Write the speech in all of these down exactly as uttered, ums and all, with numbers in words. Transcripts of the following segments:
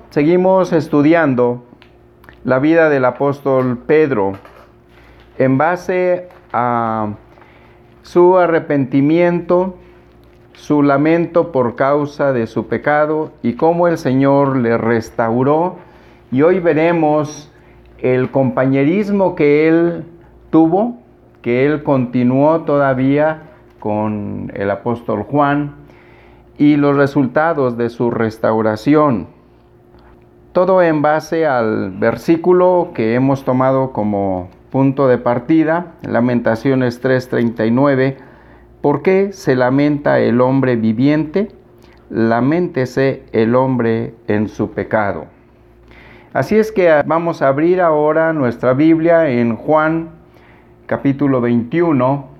Seguimos estudiando la vida del apóstol Pedro en base a su arrepentimiento, su lamento por causa de su pecado y cómo el Señor le restauró. Y hoy veremos el compañerismo que él tuvo, que él continuó todavía con el apóstol Juan y los resultados de su restauración. Todo en base al versículo que hemos tomado como punto de partida, Lamentaciones tres treinta y nueve. ¿Por qué se lamenta el hombre viviente? Laméntese el hombre en su pecado. Así es que vamos a abrir ahora nuestra Biblia en Juan capítulo veintiuno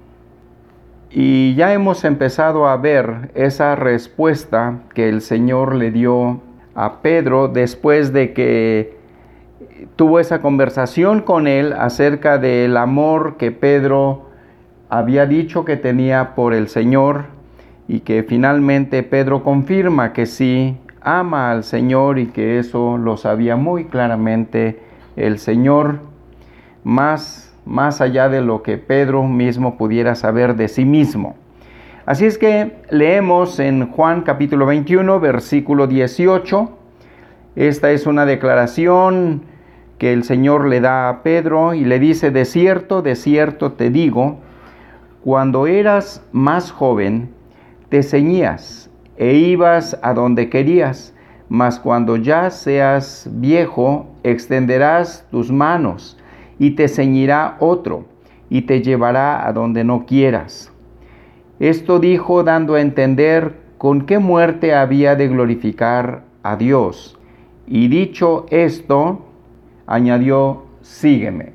y ya hemos empezado a ver esa respuesta que el Señor le dio a Pedro después de que tuvo esa conversación con él acerca del amor que Pedro había dicho que tenía por el Señor y que finalmente Pedro confirma que sí ama al Señor y que eso lo sabía muy claramente el Señor, más más allá de lo que Pedro mismo pudiera saber de sí mismo. Así es que leemos en Juan capítulo veintiuno, versículo dieciocho. Esta es una declaración que el Señor le da a Pedro y le dice: de cierto, de cierto te digo, cuando eras más joven, te ceñías e ibas a donde querías, mas cuando ya seas viejo, extenderás tus manos, y te ceñirá otro, y te llevará a donde no quieras. Esto dijo dando a entender con qué muerte había de glorificar a Dios. Y dicho esto, añadió: sígueme.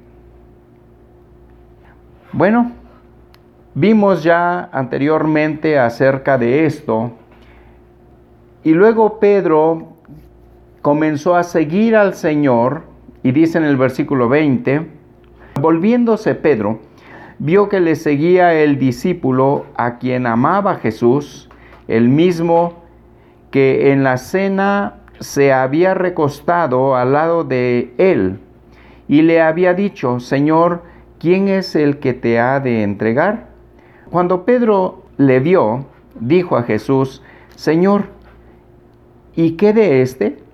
Bueno, vimos ya anteriormente acerca de esto, y luego Pedro comenzó a seguir al Señor, y dice en el versículo veinte, volviéndose Pedro, vio que le seguía el discípulo a quien amaba Jesús, el mismo que en la cena se había recostado al lado de él, y le había dicho: Señor, ¿quién es el que te ha de entregar? Cuando Pedro le vio, dijo a Jesús: Señor, ¿y qué de éste?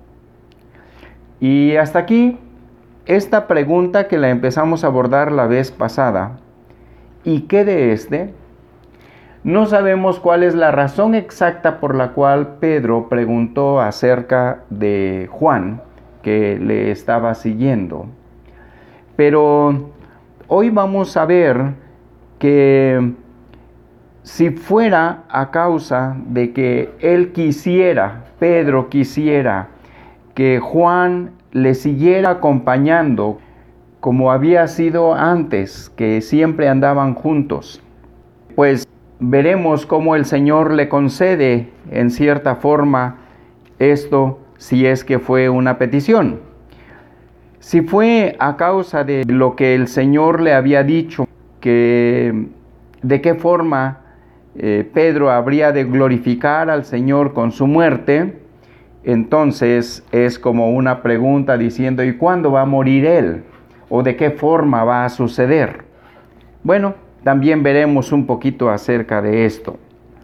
Y hasta aquí, esta pregunta que la empezamos a abordar la vez pasada, ¿y qué de este? No sabemos cuál es la razón exacta por la cual Pedro preguntó acerca de Juan, que le estaba siguiendo. Pero hoy vamos a ver que si fuera a causa de que él quisiera, Pedro quisiera, que Juan le siguiera acompañando como había sido antes, que siempre andaban juntos, pues veremos cómo el Señor le concede en cierta forma esto, si es que fue una petición. Si fue a causa de lo que el Señor le había dicho, que de qué forma eh, Pedro habría de glorificar al Señor con su muerte, entonces es como una pregunta diciendo: ¿y cuándo va a morir él? ¿O de qué forma va a suceder? Bueno, también veremos un poquito acerca de esto.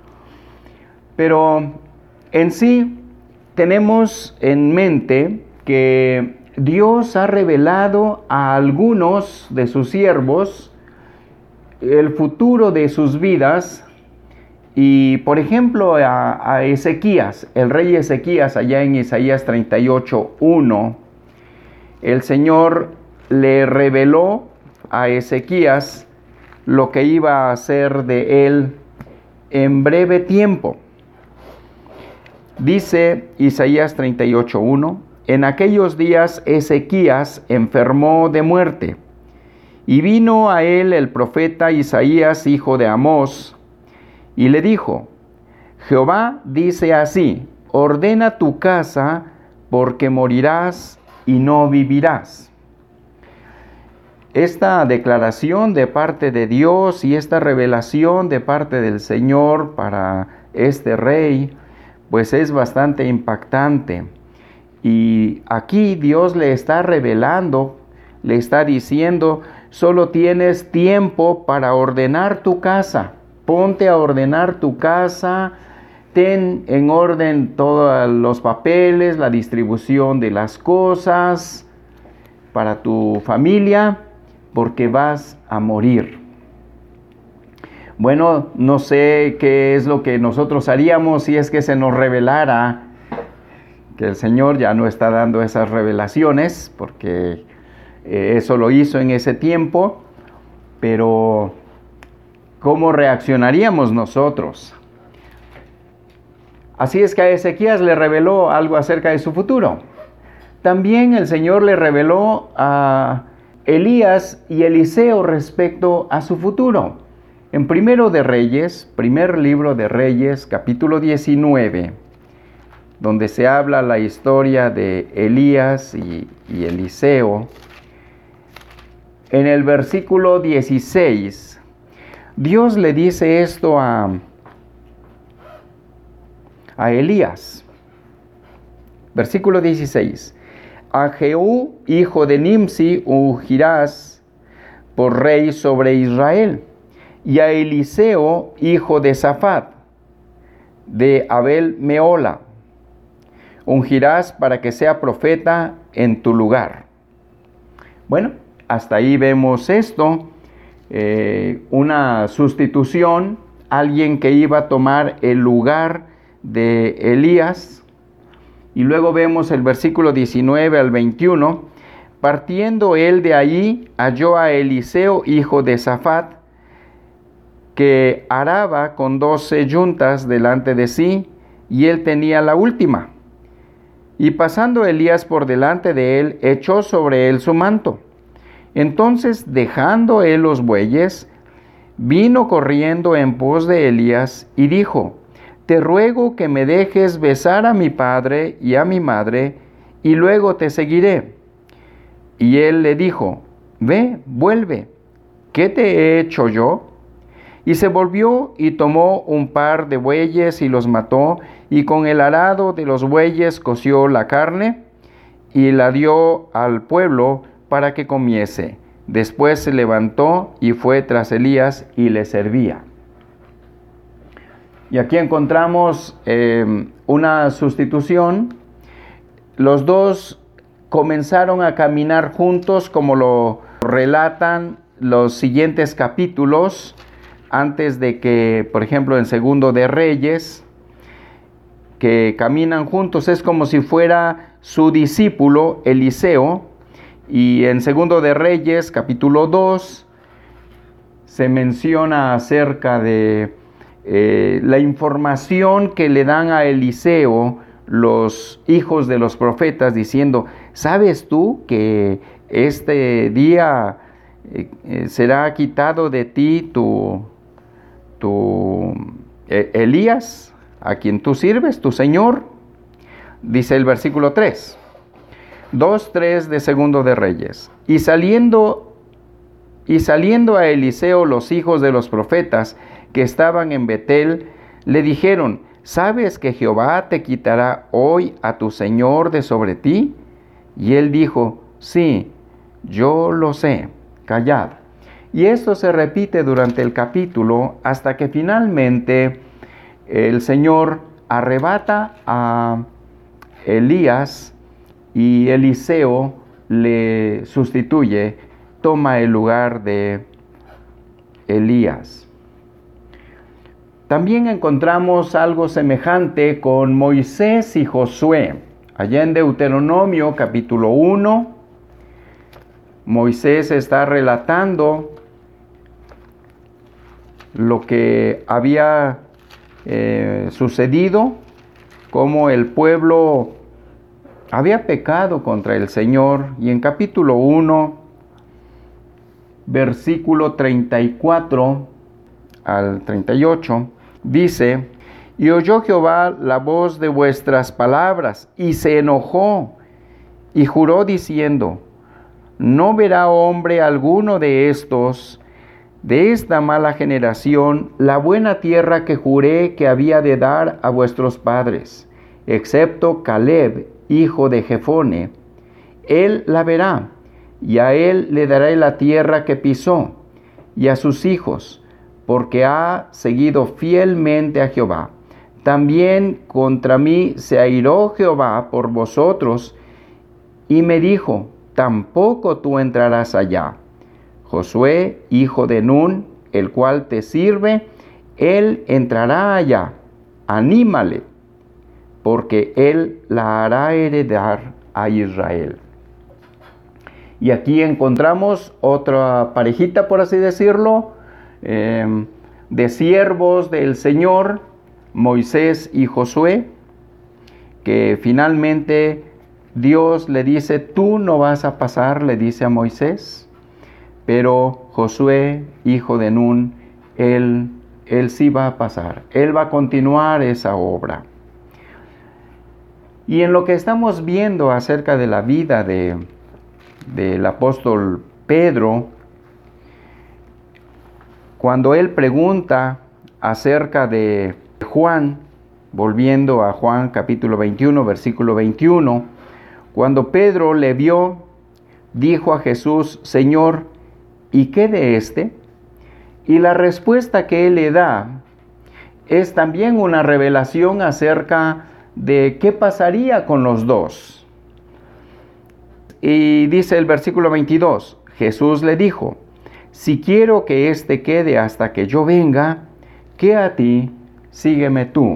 Pero en sí tenemos en mente que Dios ha revelado a algunos de sus siervos el futuro de sus vidas. Y por ejemplo a, a Ezequías, el rey Ezequías, allá en Isaías treinta y ocho, uno, el Señor le reveló a Ezequías lo que iba a hacer de él en breve tiempo. Dice Isaías treinta y ocho, uno, en aquellos días Ezequías enfermó de muerte, y vino a él el profeta Isaías, hijo de Amós, y le dijo: Jehová dice así, ordena tu casa, porque morirás y no vivirás. Esta declaración de parte de Dios y esta revelación de parte del Señor para este rey, pues es bastante impactante. Y aquí Dios le está revelando, le está diciendo, solo tienes tiempo para ordenar tu casa. Ponte a ordenar tu casa, ten en orden todos los papeles, la distribución de las cosas para tu familia, porque vas a morir. Bueno, no sé qué es lo que nosotros haríamos si es que se nos revelara que el Señor ya no está dando esas revelaciones, porque eh, eso lo hizo en ese tiempo, pero ¿cómo reaccionaríamos nosotros? Así es que a Ezequías le reveló algo acerca de su futuro. También el Señor le reveló a Elías y Eliseo respecto a su futuro. En Primero de Reyes, primer libro de Reyes, capítulo diecinueve, donde se habla la historia de Elías y, y Eliseo, en el versículo dieciséis, Dios le dice esto a, a Elías. Versículo dieciséis. A Jehú, hijo de Nimsi, ungirás por rey sobre Israel, y a Eliseo, hijo de Safat, de Abel Meola, ungirás para que sea profeta en tu lugar. Bueno, hasta ahí vemos esto, eh, una sustitución, alguien que iba a tomar el lugar de Elías. Y luego vemos el versículo diecinueve al veintiuno, partiendo él de allí, halló a Eliseo, hijo de Safat, que araba con doce yuntas delante de sí, y él tenía la última. Y pasando Elías por delante de él, echó sobre él su manto. Entonces, dejando él los bueyes, vino corriendo en pos de Elías y dijo: te ruego que me dejes besar a mi padre y a mi madre, y luego te seguiré. Y él le dijo: ve, vuelve, ¿qué te he hecho yo? Y se volvió y tomó un par de bueyes y los mató, y con el arado de los bueyes coció la carne y la dio al pueblo para que comiese. Después se levantó y fue tras Elías y le servía. Y aquí encontramos eh, una sustitución. Los dos comenzaron a caminar juntos, como lo relatan los siguientes capítulos, antes de que, por ejemplo, en Segundo de Reyes, que caminan juntos, es como si fuera su discípulo Eliseo. Y en Segundo de Reyes, capítulo dos, se menciona acerca de eh, la información que le dan a Eliseo los hijos de los profetas, diciendo: ¿sabes tú que este día eh, eh, será quitado de ti tu, tu eh, Elías, a quien tú sirves, tu Señor? Dice el versículo tres. dos, tres de Segundo de Reyes. Y saliendo, y saliendo a Eliseo los hijos de los profetas que estaban en Betel, le dijeron: ¿sabes que Jehová te quitará hoy a tu Señor de sobre ti? Y él dijo: sí, yo lo sé, callad. Y esto se repite durante el capítulo hasta que finalmente el Señor arrebata a Elías y Eliseo le sustituye, toma el lugar de Elías. También encontramos algo semejante con Moisés y Josué. Allá en Deuteronomio capítulo uno, Moisés está relatando lo que había eh, sucedido, cómo el pueblo había pecado contra el Señor. Y en capítulo uno, versículo treinta y cuatro al treinta y ocho, dice: y oyó Jehová la voz de vuestras palabras, y se enojó, y juró diciendo: no verá hombre alguno de estos, de esta mala generación, la buena tierra que juré que había de dar a vuestros padres, excepto Caleb, hijo de Jefone. Él la verá, y a él le daré la tierra que pisó, y a sus hijos, porque ha seguido fielmente a Jehová. También contra mí se airó Jehová por vosotros, y me dijo, tampoco tú entrarás allá. Josué, hijo de Nun, el cual te sirve, él entrará allá. Anímale, porque él la hará heredar a Israel. Y aquí encontramos otra parejita, por así decirlo, eh, de siervos del Señor, Moisés y Josué, que finalmente Dios le dice, tú no vas a pasar, le dice a Moisés, pero Josué, hijo de Nun, él, él sí va a pasar, él va a continuar esa obra. Y en lo que estamos viendo acerca de la vida de, del apóstol Pedro, cuando él pregunta acerca de Juan, volviendo a Juan capítulo veintiuno, versículo veintiuno, cuando Pedro le vio, dijo a Jesús, Señor, ¿y qué de éste? Y la respuesta que él le da es también una revelación acerca de qué pasaría con los dos. Y dice el versículo veintidós, Jesús le dijo, si quiero que éste quede hasta que yo venga, que a ti, sígueme tú.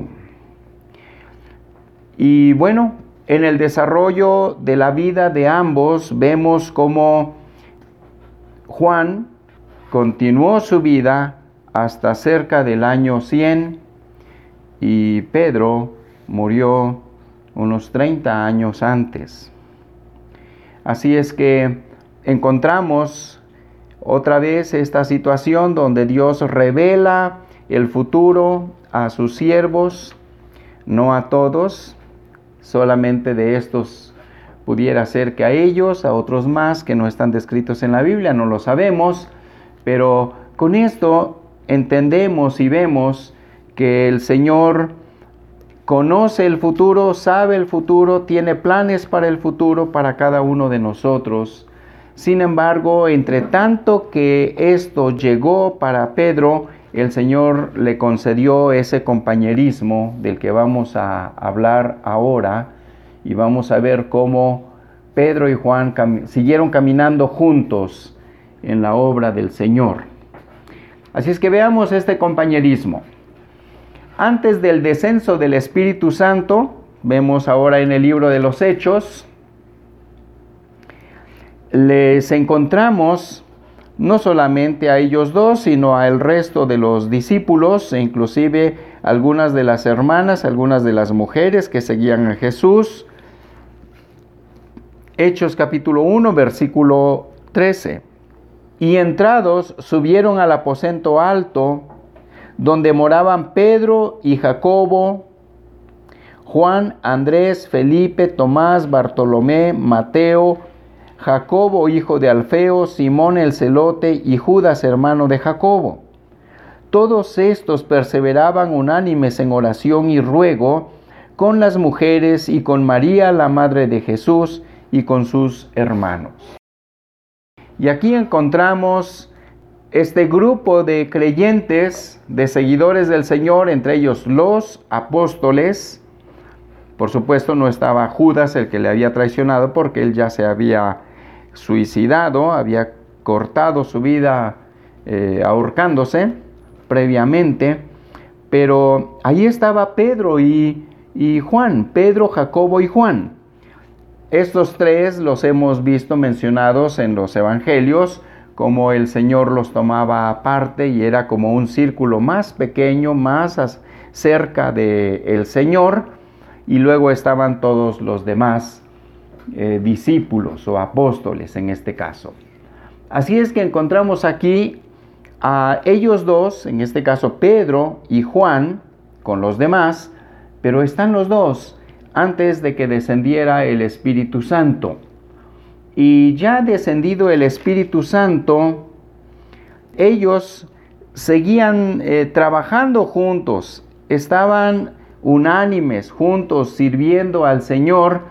Y bueno, en el desarrollo de la vida de ambos vemos cómo Juan continuó su vida hasta cerca del año cien y Pedro murió unos treinta años antes. Así es que encontramos otra vez esta situación donde Dios revela el futuro a sus siervos, no a todos, solamente de estos pudiera ser que a ellos, a otros más que no están descritos en la Biblia, no lo sabemos, pero con esto entendemos y vemos que el Señor conoce el futuro, sabe el futuro, tiene planes para el futuro para cada uno de nosotros. Sin embargo, entre tanto que esto llegó para Pedro, el Señor le concedió ese compañerismo del que vamos a hablar ahora y vamos a ver cómo Pedro y Juan cam- siguieron caminando juntos en la obra del Señor. Así es que veamos este compañerismo. Antes del descenso del Espíritu Santo, vemos ahora en el libro de los Hechos, les encontramos no solamente a ellos dos, sino al resto de los discípulos, e inclusive algunas de las hermanas, algunas de las mujeres que seguían a Jesús. Hechos capítulo uno, versículo trece. Y entrados subieron al aposento alto, donde moraban Pedro y Jacobo, Juan, Andrés, Felipe, Tomás, Bartolomé, Mateo, Jacobo, hijo de Alfeo, Simón el celote y Judas, hermano de Jacobo. Todos estos perseveraban unánimes en oración y ruego con las mujeres y con María, la madre de Jesús, y con sus hermanos. Y aquí encontramos este grupo de creyentes, de seguidores del Señor, entre ellos los apóstoles. Por supuesto no estaba Judas, el que le había traicionado, porque él ya se había suicidado, había cortado su vida eh, ahorcándose previamente, pero ahí estaba Pedro y, y Juan, Pedro, Jacobo y Juan. Estos tres los hemos visto mencionados en los evangelios, como el Señor los tomaba aparte y era como un círculo más pequeño, más cerca del Señor, y luego estaban todos los demás Eh, discípulos o apóstoles en este caso. Así es que encontramos aquí a ellos dos, en este caso Pedro y Juan, con los demás, pero están los dos antes de que descendiera el Espíritu Santo. Y ya descendido el Espíritu Santo, ellos seguían eh, trabajando juntos, estaban unánimes juntos, sirviendo al Señor.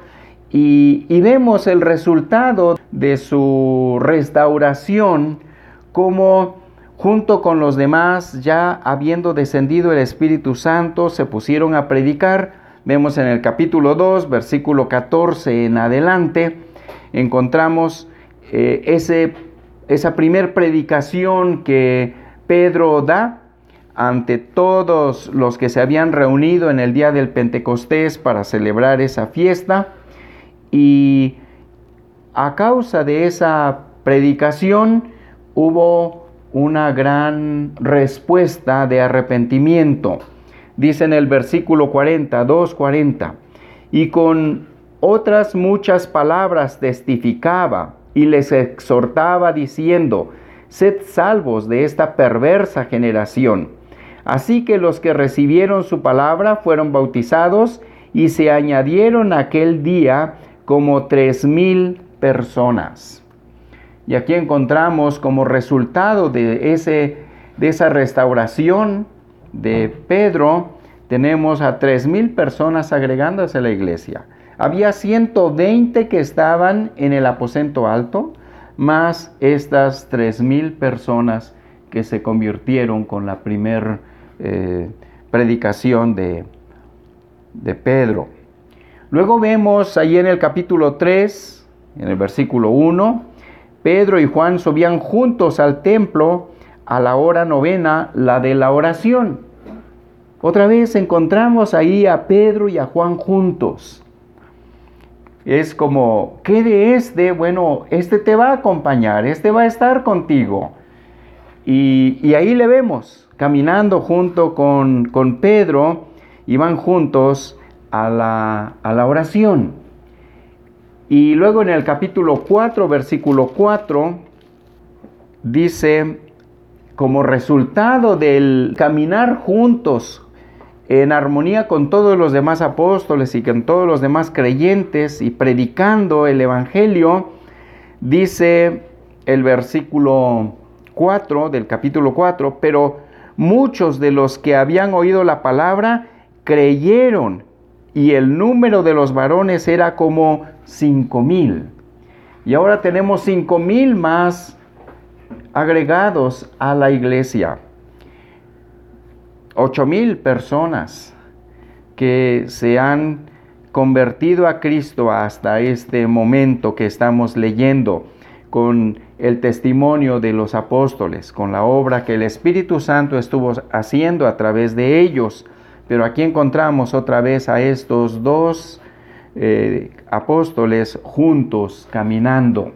Y, y vemos el resultado de su restauración, como junto con los demás, ya habiendo descendido el Espíritu Santo, se pusieron a predicar. Vemos en el capítulo dos, versículo catorce en adelante, encontramos eh, ese, esa primer predicación que Pedro da ante todos los que se habían reunido en el día del Pentecostés para celebrar esa fiesta. Y a causa de esa predicación hubo una gran respuesta de arrepentimiento. Dice en el versículo cuarenta, dos cuarenta, y con otras muchas palabras testificaba y les exhortaba diciendo: sed salvos de esta perversa generación. Así que los que recibieron su palabra fueron bautizados, y se añadieron aquel día como tres mil personas. Y aquí encontramos como resultado de, ese, de esa restauración de Pedro, tenemos a tres mil personas agregándose a la iglesia. Había ciento veinte que estaban en el aposento alto, más estas tres mil personas que se convirtieron con la primer eh, predicación de, de Pedro. Luego vemos ahí en el capítulo tres, en el versículo uno, Pedro y Juan subían juntos al templo a la hora novena, la de la oración. Otra vez encontramos ahí a Pedro y a Juan juntos. Es como, ¿qué de este? Bueno, este te va a acompañar, este va a estar contigo. Y, y ahí le vemos, caminando junto con, con Pedro, y van juntos a la, a la oración. Y luego en el capítulo cuatro, versículo cuatro, dice, como resultado del caminar juntos en armonía con todos los demás apóstoles y con todos los demás creyentes y predicando el evangelio, dice el versículo cuatro del capítulo cuatro, pero muchos de los que habían oído la palabra creyeron, y el número de los varones era como cinco mil. Y ahora tenemos cinco mil más agregados a la iglesia. Ocho mil personas que se han convertido a Cristo hasta este momento que estamos leyendo, con el testimonio de los apóstoles, con la obra que el Espíritu Santo estuvo haciendo a través de ellos. Pero aquí encontramos otra vez a estos dos eh, apóstoles juntos caminando.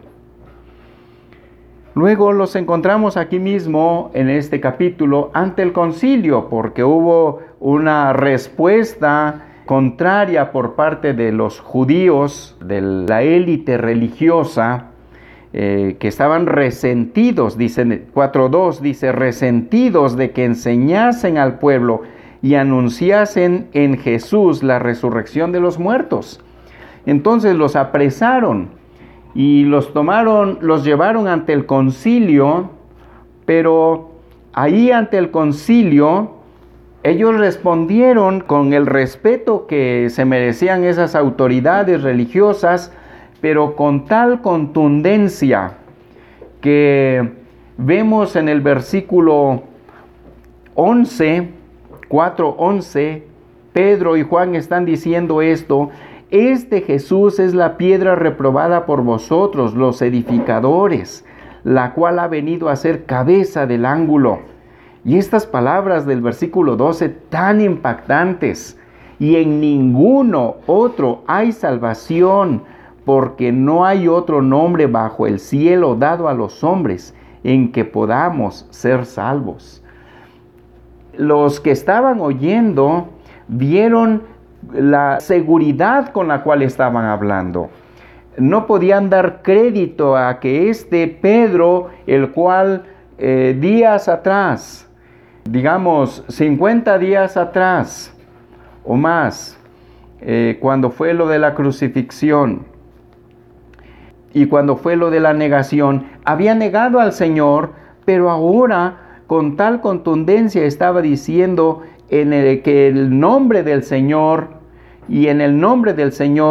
Luego los encontramos aquí mismo en este capítulo ante el concilio, porque hubo una respuesta contraria por parte de los judíos, de la élite religiosa, eh, que estaban resentidos, dice cuatro dos, dice, resentidos de que enseñasen al pueblo y anunciasen en Jesús la resurrección de los muertos. Entonces los apresaron y los tomaron, los llevaron ante el concilio, pero ahí ante el concilio ellos respondieron con el respeto que se merecían esas autoridades religiosas, pero con tal contundencia que vemos en el versículo once, cuatro once, Pedro y Juan están diciendo esto: este Jesús es la piedra reprobada por vosotros, los edificadores, la cual ha venido a ser cabeza del ángulo. Y estas palabras del versículo doce tan impactantes: y en ninguno otro hay salvación, porque no hay otro nombre bajo el cielo dado a los hombres en que podamos ser salvos. Los que estaban oyendo vieron la seguridad con la cual estaban hablando. No podían dar crédito a que este Pedro, el cual eh, días atrás, digamos cincuenta días atrás o más, eh, cuando fue lo de la crucifixión y cuando fue lo de la negación, había negado al Señor, pero ahora con tal contundencia estaba diciendo en el que el nombre del Señor y en el nombre del Señor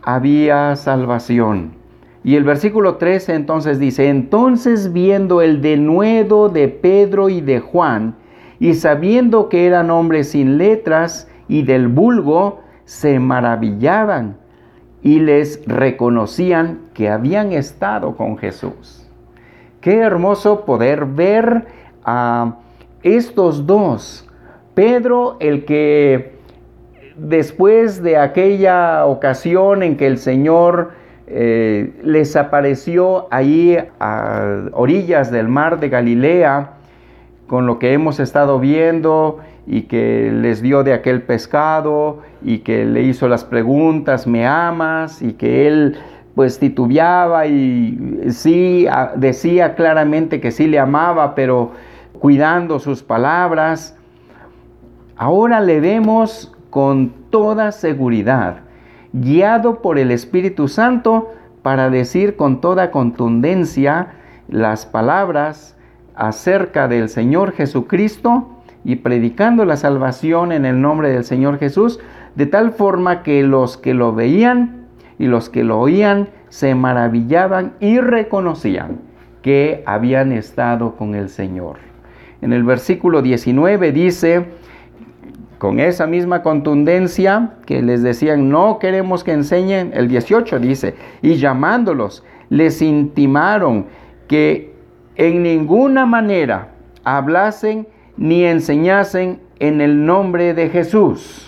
había salvación. Y el versículo trece entonces dice: entonces viendo el denuedo de Pedro y de Juan, y sabiendo que eran hombres sin letras y del vulgo, se maravillaban y les reconocían que habían estado con Jesús. Qué hermoso poder ver a estos dos. Pedro, el que después de aquella ocasión en que el Señor eh, les apareció ahí a orillas del mar de Galilea, con lo que hemos estado viendo, y que les dio de aquel pescado, y que le hizo las preguntas: ¿me amas? Y que él pues titubeaba y sí decía claramente que sí le amaba, pero cuidando sus palabras. Ahora le vemos con toda seguridad, guiado por el Espíritu Santo, para decir con toda contundencia las palabras acerca del Señor Jesucristo, y predicando la salvación en el nombre del Señor Jesús, de tal forma que los que lo veían y los que lo oían se maravillaban y reconocían que habían estado con el Señor. En el versículo diecinueve dice, con esa misma contundencia que les decían: no queremos que enseñen. El dieciocho dice: y llamándolos, les intimaron que en ninguna manera hablasen ni enseñasen en el nombre de Jesús.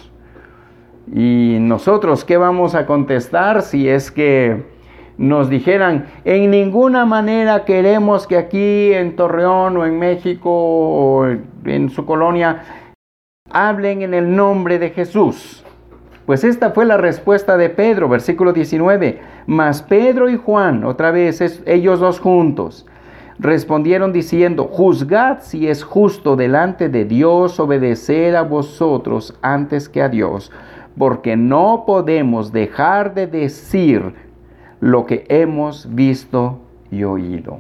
Y nosotros, ¿qué vamos a contestar si es que nos dijeran: en ninguna manera queremos que aquí en Torreón o en México o en su colonia hablen en el nombre de Jesús? Pues esta fue la respuesta de Pedro, versículo diecinueve. Mas Pedro y Juan, otra vez es, ellos dos juntos, respondieron diciendo: juzgad si es justo delante de Dios obedecer a vosotros antes que a Dios, porque no podemos dejar de decir lo que hemos visto y oído.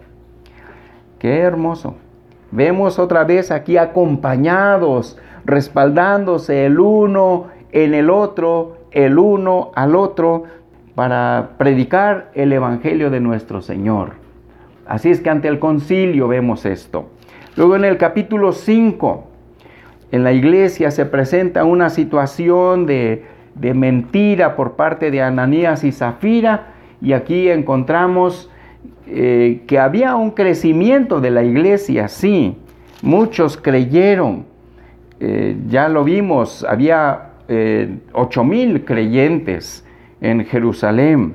Qué hermoso. Vemos otra vez aquí acompañados, respaldándose el uno en el otro, el uno al otro, para predicar el Evangelio de nuestro Señor. Así es que ante el concilio vemos esto. Luego en el capítulo cinco, en la iglesia se presenta una situación de, de mentira por parte de Ananías y Zafira, y aquí encontramos eh, que había un crecimiento de la iglesia, sí, muchos creyeron, eh, ya lo vimos, había eh, ocho mil creyentes en Jerusalén.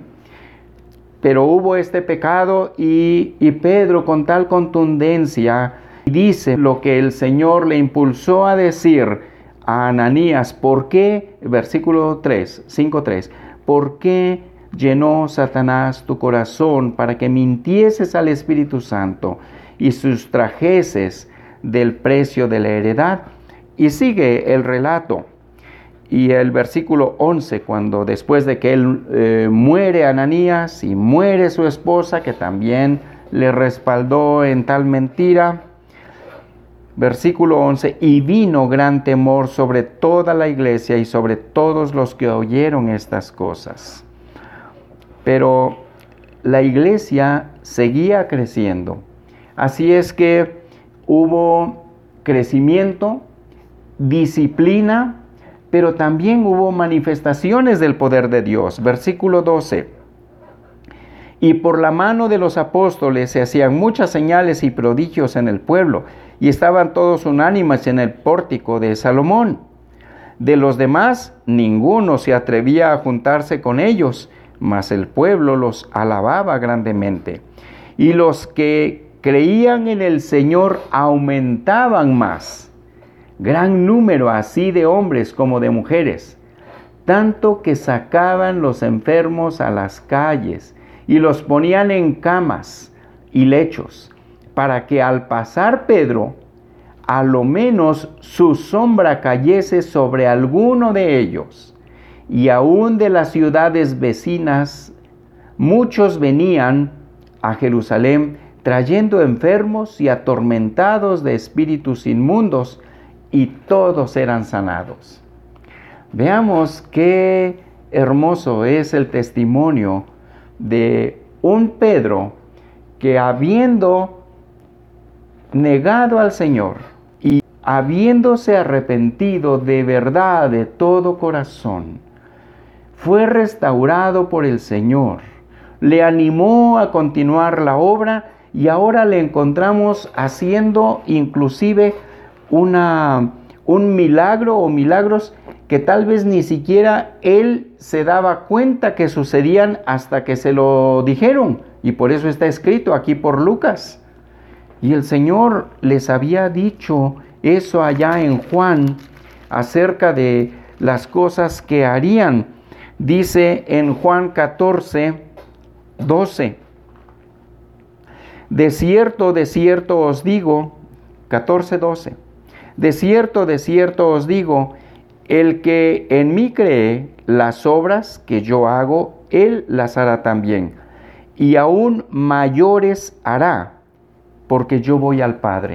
Pero hubo este pecado y, y Pedro, con tal contundencia, dice lo que el Señor le impulsó a decir a Ananías. ¿Por qué? Versículo tres, cinco tres. ¿Por qué llenó Satanás tu corazón para que mintieses al Espíritu Santo y sustrajeses del precio de la heredad? Y sigue el relato. Y el versículo once, cuando después de que él eh, muere Ananías y muere su esposa, que también le respaldó en tal mentira. Versículo once, y vino gran temor sobre toda la iglesia y sobre todos los que oyeron estas cosas. Pero la iglesia seguía creciendo. Así es que hubo crecimiento, disciplina, pero también hubo manifestaciones del poder de Dios. Versículo doce. Y por la mano de los apóstoles se hacían muchas señales y prodigios en el pueblo, y estaban todos unánimes en el pórtico de Salomón. De los demás, ninguno se atrevía a juntarse con ellos, mas el pueblo los alababa grandemente. Y los que creían en el Señor aumentaban más. Gran número así de hombres como de mujeres, tanto que sacaban los enfermos a las calles y los ponían en camas y lechos, para que al pasar Pedro, a lo menos su sombra cayese sobre alguno de ellos. Y aún de las ciudades vecinas, muchos venían a Jerusalén trayendo enfermos y atormentados de espíritus inmundos, y todos eran sanados. Veamos qué hermoso es el testimonio de un Pedro que, habiendo negado al Señor y habiéndose arrepentido de verdad, de todo corazón, fue restaurado por el Señor, le animó a continuar la obra y ahora le encontramos haciendo inclusive una, un milagro o milagros que tal vez ni siquiera él se daba cuenta que sucedían hasta que se lo dijeron. Y por eso está escrito aquí por Lucas. Y el Señor les había dicho eso allá en Juan acerca de las cosas que harían. Dice en Juan catorce, doce. De cierto, de cierto os digo, catorce, doce. De cierto, de cierto os digo, el que en mí cree, las obras que yo hago, él las hará también. Y aún mayores hará, porque yo voy al Padre.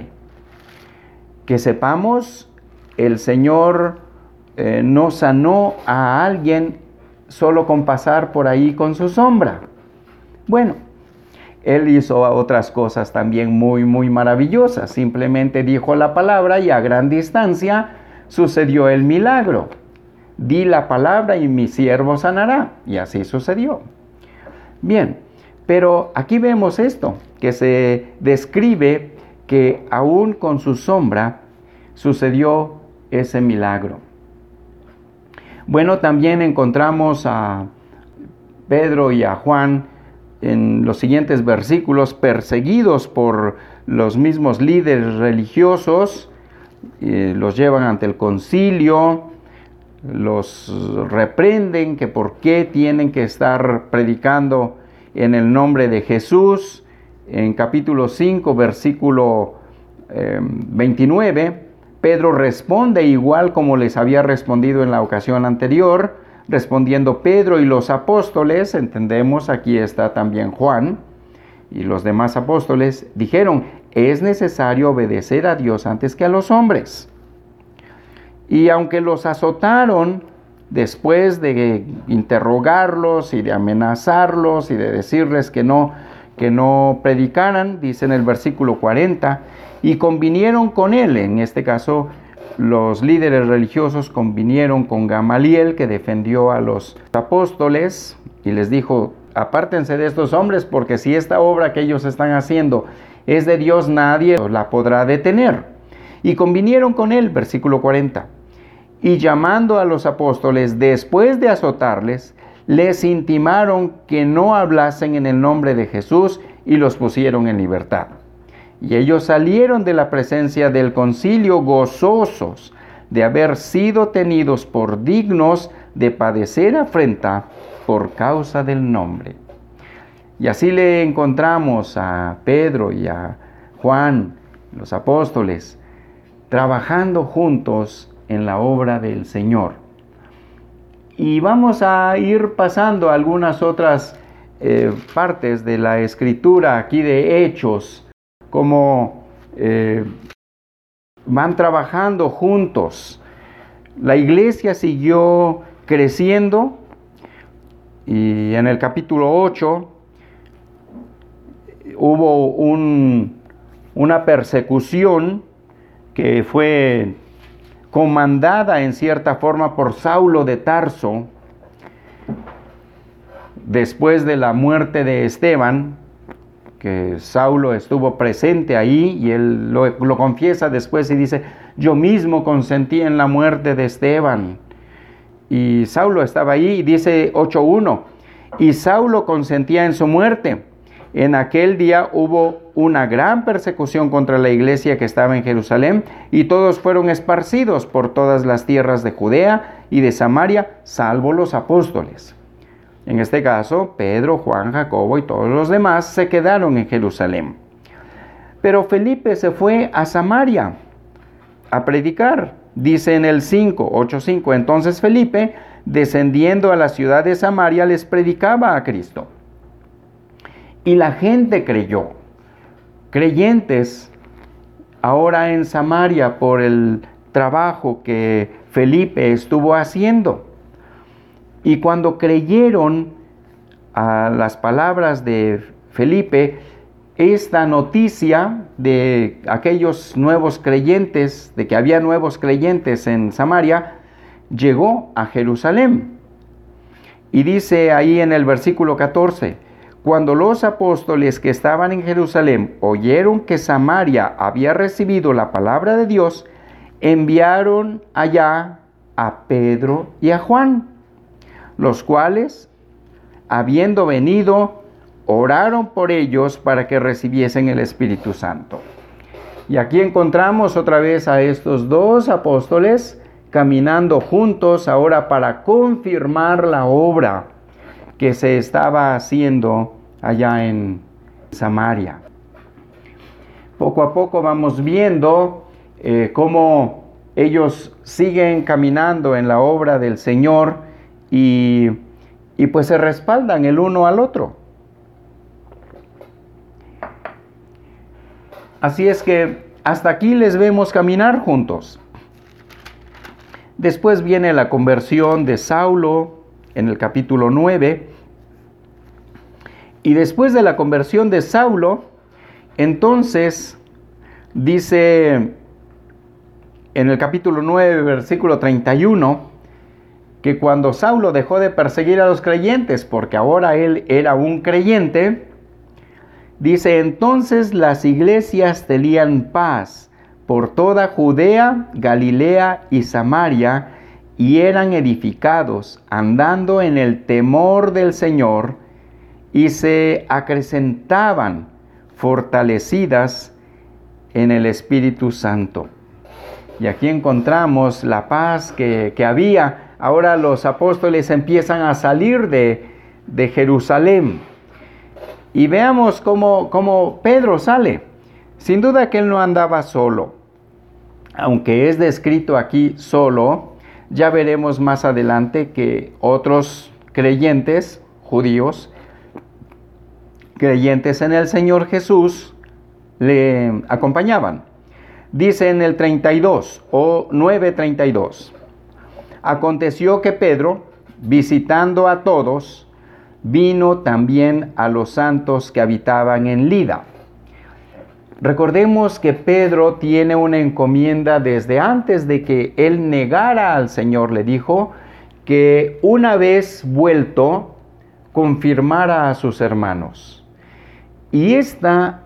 Que sepamos, el Señor eh, no sanó a alguien solo con pasar por ahí con su sombra. Bueno, Él hizo otras cosas también muy, muy maravillosas. Simplemente dijo la palabra y a gran distancia sucedió el milagro. Di la palabra y mi siervo sanará. Y así sucedió. Bien, pero aquí vemos esto, que se describe que aún con su sombra sucedió ese milagro. Bueno, también encontramos a Pedro y a Juan en los siguientes versículos, perseguidos por los mismos líderes religiosos, eh, los llevan ante el concilio, los reprenden que por qué tienen que estar predicando en el nombre de Jesús. En capítulo cinco, versículo eh, veintinueve, Pedro responde igual como les había respondido en la ocasión anterior. Respondiendo Pedro y los apóstoles, entendemos, aquí está también Juan, y los demás apóstoles, dijeron, es necesario obedecer a Dios antes que a los hombres. Y aunque los azotaron, después de interrogarlos y de amenazarlos y de decirles que no, que no predicaran, dice en el versículo cuarenta, y convinieron con él, en este caso, los líderes religiosos convinieron con Gamaliel, que defendió a los apóstoles, y les dijo, apártense de estos hombres, porque si esta obra que ellos están haciendo es de Dios, nadie la podrá detener. Y convinieron con él, versículo cuarenta, y llamando a los apóstoles, después de azotarles, les intimaron que no hablasen en el nombre de Jesús, y los pusieron en libertad. Y ellos salieron de la presencia del concilio gozosos de haber sido tenidos por dignos de padecer afrenta por causa del nombre. Y así le encontramos a Pedro y a Juan, los apóstoles, trabajando juntos en la obra del Señor. Y vamos a ir pasando algunas otras eh, partes de la escritura aquí de Hechos, como eh, van trabajando juntos. La iglesia siguió creciendo y en el capítulo ocho hubo un, una persecución que fue comandada en cierta forma por Saulo de Tarso después de la muerte de Esteban, que Saulo estuvo presente ahí y él lo, lo confiesa después y dice, yo mismo consentí en la muerte de Esteban. Y Saulo estaba ahí y dice ocho uno, y Saulo consentía en su muerte. En aquel día hubo una gran persecución contra la iglesia que estaba en Jerusalén y todos fueron esparcidos por todas las tierras de Judea y de Samaria, salvo los apóstoles. En este caso, Pedro, Juan, Jacobo y todos los demás se quedaron en Jerusalén. Pero Felipe se fue a Samaria a predicar. Dice en el cinco, ocho cinco, entonces Felipe, descendiendo a la ciudad de Samaria, les predicaba a Cristo. Y la gente creyó. Creyentes ahora en Samaria por el trabajo que Felipe estuvo haciendo. Y cuando creyeron a las palabras de Felipe, esta noticia de aquellos nuevos creyentes, de que había nuevos creyentes en Samaria, llegó a Jerusalén. Y dice ahí en el versículo catorce, cuando los apóstoles que estaban en Jerusalén oyeron que Samaria había recibido la palabra de Dios, enviaron allá a Pedro y a Juan, los cuales, habiendo venido, oraron por ellos para que recibiesen el Espíritu Santo. Y aquí encontramos otra vez a estos dos apóstoles caminando juntos ahora para confirmar la obra que se estaba haciendo allá en Samaria. Poco a poco vamos viendo eh, cómo ellos siguen caminando en la obra del Señor y, y pues se respaldan el uno al otro. Así es que hasta aquí les vemos caminar juntos. Después viene la conversión de Saulo en el capítulo nueve. Y después de la conversión de Saulo, entonces dice en el capítulo nueve, versículo treinta y uno, que cuando Saulo dejó de perseguir a los creyentes, porque ahora él era un creyente, dice, entonces las iglesias tenían paz por toda Judea, Galilea y Samaria, y eran edificados, andando en el temor del Señor, y se acrecentaban fortalecidas en el Espíritu Santo. Y aquí encontramos la paz que, que había. Ahora los apóstoles empiezan a salir de, de Jerusalén. Y veamos cómo, cómo Pedro sale. Sin duda que él no andaba solo. Aunque es descrito aquí solo, ya veremos más adelante que otros creyentes judíos, creyentes en el Señor Jesús, le acompañaban. Dice en el treinta y dos o nueve treinta y dos, aconteció que Pedro, visitando a todos, vino también a los santos que habitaban en Lida. Recordemos que Pedro tiene una encomienda desde antes de que él negara al Señor. Le dijo que una vez vuelto, confirmara a sus hermanos. Y esta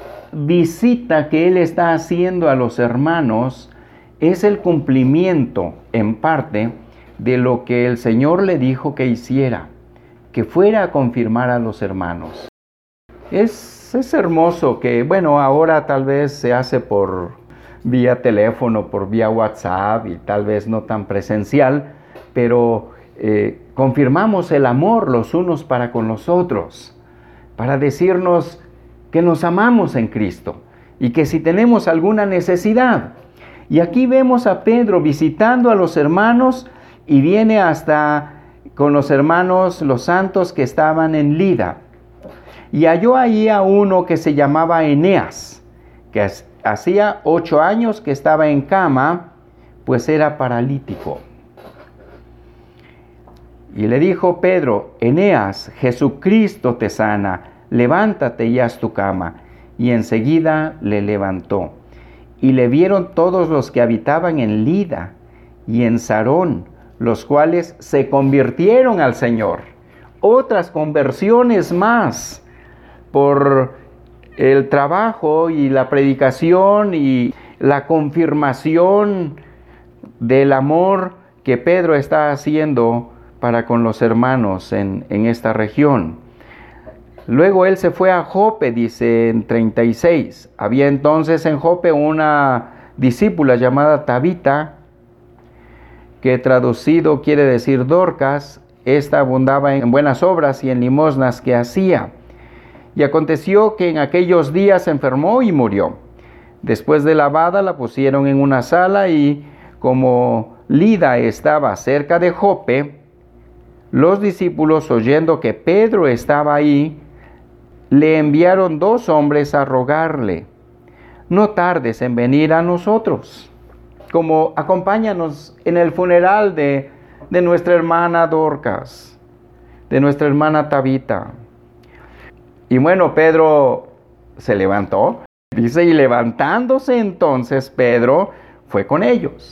visita que él está haciendo a los hermanos es el cumplimiento, en parte, de lo que el Señor le dijo que hiciera, que fuera a confirmar a los hermanos. Es Es hermoso que, bueno, ahora tal vez se hace por vía teléfono, por vía WhatsApp y tal vez no tan presencial, pero eh, confirmamos el amor los unos para con los otros, para decirnos que nos amamos en Cristo y que si tenemos alguna necesidad. Y aquí vemos a Pedro visitando a los hermanos y viene hasta con los hermanos, los santos que estaban en Lida. Y halló ahí a uno que se llamaba Eneas, que hacía ocho años que estaba en cama, pues era paralítico. Y le dijo Pedro, Eneas, Jesucristo te sana, levántate y haz tu cama. Y enseguida le levantó. Y le vieron todos los que habitaban en Lida y en Sarón, los cuales se convirtieron al Señor. Otras conversiones más, por el trabajo y la predicación y la confirmación del amor que Pedro está haciendo para con los hermanos en, en esta región. Luego él se fue a Jope, dice en treinta y seis. Había entonces en Jope una discípula llamada Tabita, que traducido quiere decir Dorcas. Esta abundaba en buenas obras y en limosnas que hacía. Y aconteció que en aquellos días se enfermó y murió. Después de lavada la pusieron en una sala y como Lida estaba cerca de Jope, los discípulos, oyendo que Pedro estaba ahí, le enviaron dos hombres a rogarle, no tardes en venir a nosotros, como acompáñanos en el funeral de, de nuestra hermana Dorcas, de nuestra hermana Tabita. Y bueno, Pedro se levantó, dice, y levantándose entonces Pedro fue con ellos.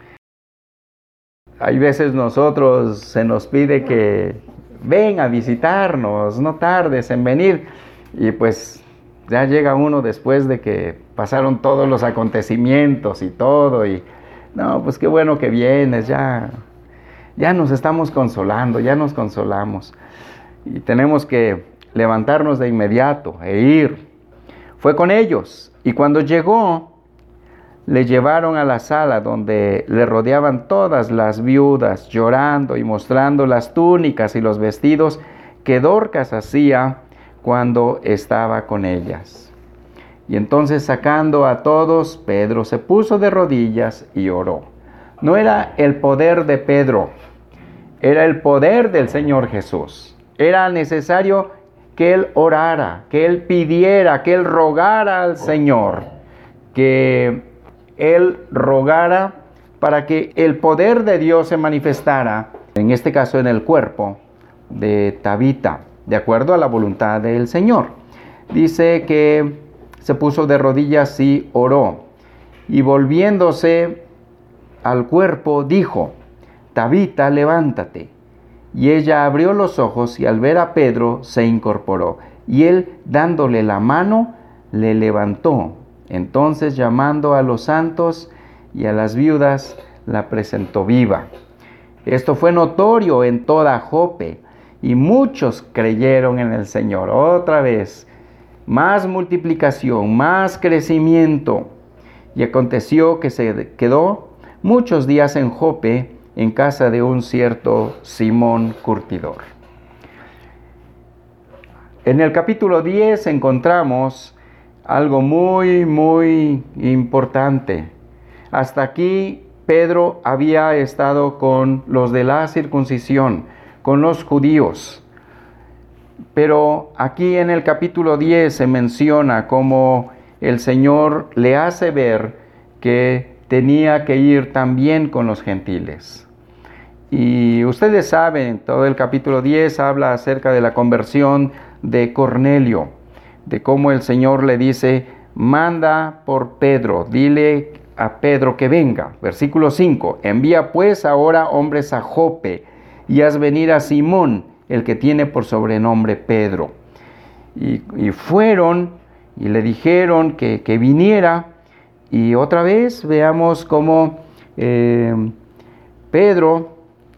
Hay veces nosotros se nos pide que ven a visitarnos, no tardes en venir. Y pues ya llega uno después de que pasaron todos los acontecimientos y todo. Y no, pues qué bueno que vienes, ya, ya nos estamos consolando, ya nos consolamos. Y tenemos que levantarnos de inmediato e ir. Fue con ellos. Y cuando llegó, le llevaron a la sala donde le rodeaban todas las viudas, llorando y mostrando las túnicas y los vestidos que Dorcas hacía cuando estaba con ellas. Y entonces, sacando a todos, Pedro se puso de rodillas y oró. No era el poder de Pedro, era el poder del Señor Jesús. Era necesario que él orara, que él pidiera, que él rogara al Señor, que él rogara para que el poder de Dios se manifestara, en este caso en el cuerpo de Tabita, de acuerdo a la voluntad del Señor. Dice que se puso de rodillas y oró, y volviéndose al cuerpo dijo: Tabita, levántate. Y ella abrió los ojos y al ver a Pedro se incorporó, y él, dándole la mano, le levantó. Entonces, llamando a los santos y a las viudas, la presentó viva. Esto fue notorio en toda Jope, y muchos creyeron en el Señor. Otra vez, más multiplicación, más crecimiento. Y aconteció que se quedó muchos días en Jope, en casa de un cierto Simón curtidor. En el capítulo diez encontramos algo muy, muy importante. Hasta aquí Pedro había estado con los de la circuncisión, con los judíos. Pero aquí en el capítulo diez se menciona cómo el Señor le hace ver que tenía que ir también con los gentiles. Y ustedes saben, todo el capítulo diez habla acerca de la conversión de Cornelio, de cómo el Señor le dice: manda por Pedro, dile a Pedro que venga. Versículo cinco, envía pues ahora hombres a Jope, y haz venir a Simón, el que tiene por sobrenombre Pedro. Y, y fueron y le dijeron que, que viniera, y otra vez veamos cómo eh, Pedro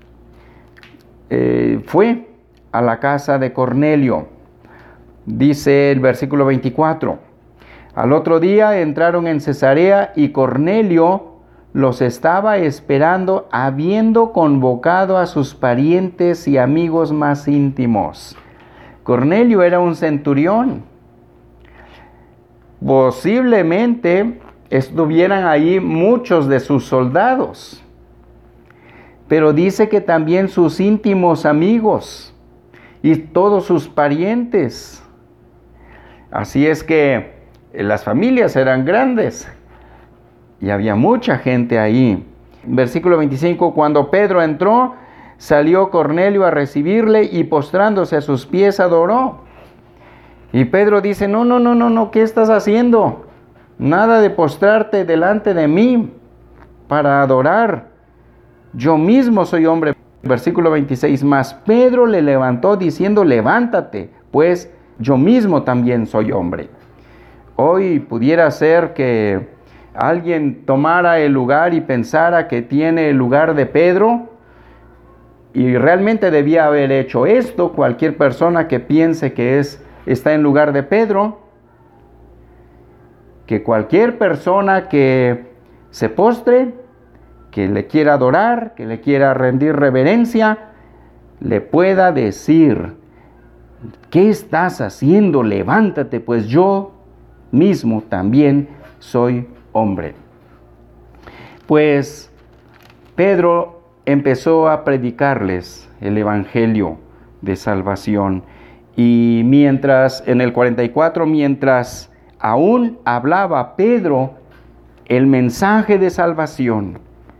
eh, fue a la casa de Cornelio. Dice el versículo veinticuatro, al otro día entraron en Cesarea y Cornelio los estaba esperando, habiendo convocado a sus parientes y amigos más íntimos. Cornelio era un centurión. Posiblemente estuvieran ahí muchos de sus soldados, pero dice que también sus íntimos amigos y todos sus parientes. Así es que las familias eran grandes y había mucha gente ahí. Versículo veinticinco, cuando Pedro entró, salió Cornelio a recibirle y postrándose a sus pies adoró. Y Pedro dice: no, no, no, no, no, ¿qué estás haciendo? Nada de postrarte delante de mí para adorar. Yo mismo soy hombre. Versículo veintiséis, mas Pedro le levantó diciendo: levántate, pues yo mismo también soy hombre. Hoy pudiera ser que alguien tomara el lugar y pensara que tiene el lugar de Pedro, y realmente debía haber hecho esto cualquier persona que piense que es, está en lugar de Pedro, que cualquier persona que se postre, que le quiera adorar, que le quiera rendir reverencia, le pueda decir: ¿qué estás haciendo? Levántate, pues yo mismo también soy hombre. Pues Pedro empezó a predicarles el evangelio de salvación, y mientras, en el cuarenta y cuatro, mientras aún hablaba Pedro el mensaje de salvación,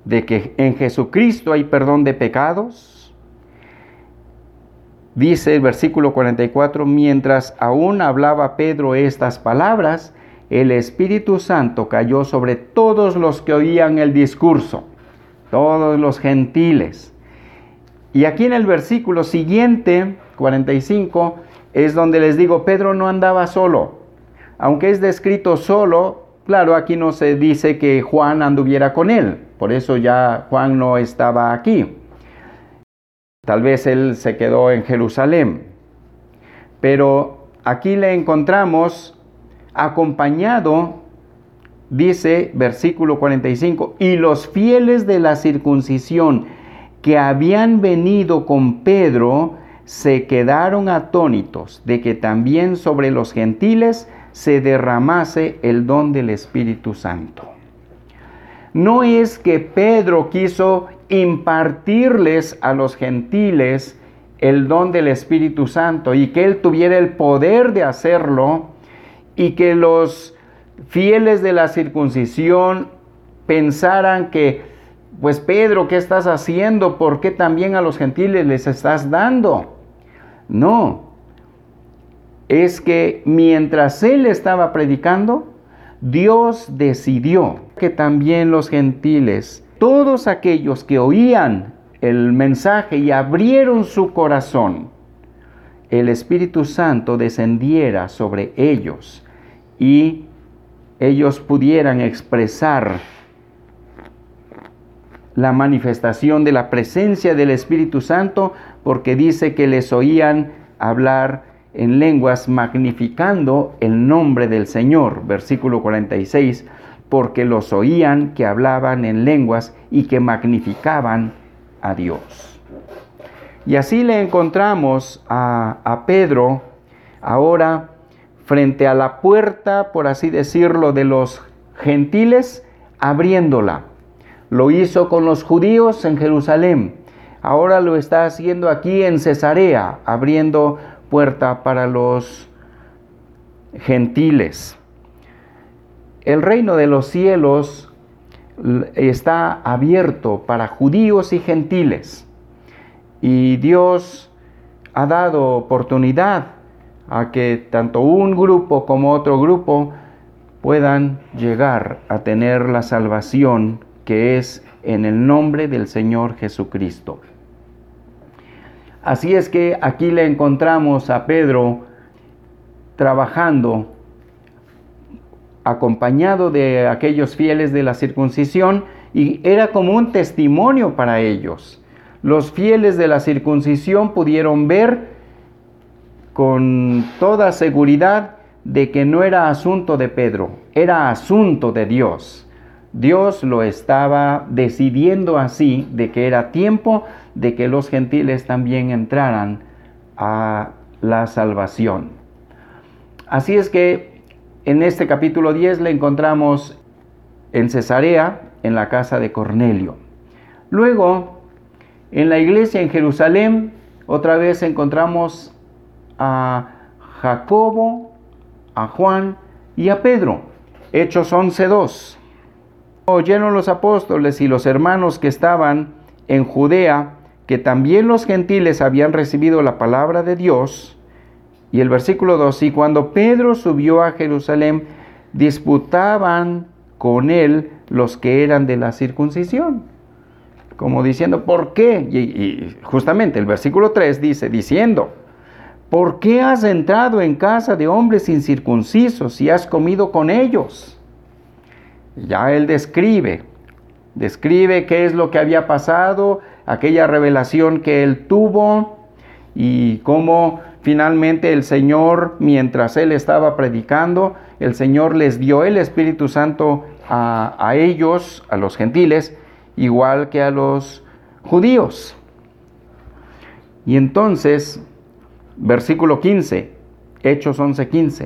de que en Jesucristo hay perdón de pecados. Dice el versículo cuarenta y cuatro, mientras aún hablaba Pedro estas palabras, el Espíritu Santo cayó sobre todos los que oían el discurso, todos los gentiles. Y aquí en el versículo siguiente, cuarenta y cinco, es donde les digo, Pedro no andaba solo. Aunque es descrito solo, claro, aquí no se dice que Juan anduviera con él. Por eso ya Juan no estaba aquí. Tal vez él se quedó en Jerusalén. Pero aquí le encontramos acompañado, dice versículo cuarenta y cinco, y los fieles de la circuncisión que habían venido con Pedro se quedaron atónitos de que también sobre los gentiles se derramase el don del Espíritu Santo. No es que Pedro quiso impartirles a los gentiles el don del Espíritu Santo y que él tuviera el poder de hacerlo y que los fieles de la circuncisión pensaran que, pues Pedro, ¿qué estás haciendo? ¿Por qué también a los gentiles les estás dando? No, es que mientras él estaba predicando, Dios decidió que también los gentiles, todos aquellos que oían el mensaje y abrieron su corazón, el Espíritu Santo descendiera sobre ellos y ellos pudieran expresar la manifestación de la presencia del Espíritu Santo, porque dice que les oían hablar en lenguas magnificando el nombre del Señor. Versículo cuarenta y seis, porque los oían que hablaban en lenguas y que magnificaban a Dios. Y así le encontramos a, a Pedro ahora frente a la puerta, por así decirlo, de los gentiles, abriéndola. Lo hizo con los judíos en Jerusalén. Ahora lo está haciendo aquí en Cesarea, abriendo puerta para los gentiles. El reino de los cielos está abierto para judíos y gentiles. Y Dios ha dado oportunidad a que tanto un grupo como otro grupo puedan llegar a tener la salvación que es en el nombre del Señor Jesucristo. Así es que aquí le encontramos a Pedro trabajando acompañado de aquellos fieles de la circuncisión y era como un testimonio para ellos. Los fieles de la circuncisión pudieron ver con toda seguridad de que no era asunto de Pedro, era asunto de Dios. Dios lo estaba decidiendo así, de que era tiempo de que los gentiles también entraran a la salvación. Así es que en este capítulo diez le encontramos en Cesarea, en la casa de Cornelio. Luego, en la iglesia en Jerusalén, otra vez encontramos a Jacobo, a Juan y a Pedro. Hechos once dos. Oyeron los apóstoles y los hermanos que estaban en Judea, que también los gentiles habían recibido la palabra de Dios. Y el versículo dos, y cuando Pedro subió a Jerusalén, disputaban con él los que eran de la circuncisión. Como diciendo, ¿por qué? Y, y justamente el versículo tres dice, diciendo, ¿por qué has entrado en casa de hombres incircuncisos y has comido con ellos? Ya él describe, describe qué es lo que había pasado, aquella revelación que él tuvo y cómo finalmente el Señor, mientras él estaba predicando, el Señor les dio el Espíritu Santo a, a ellos, a los gentiles, igual que a los judíos. Y entonces, versículo quince, Hechos once quince.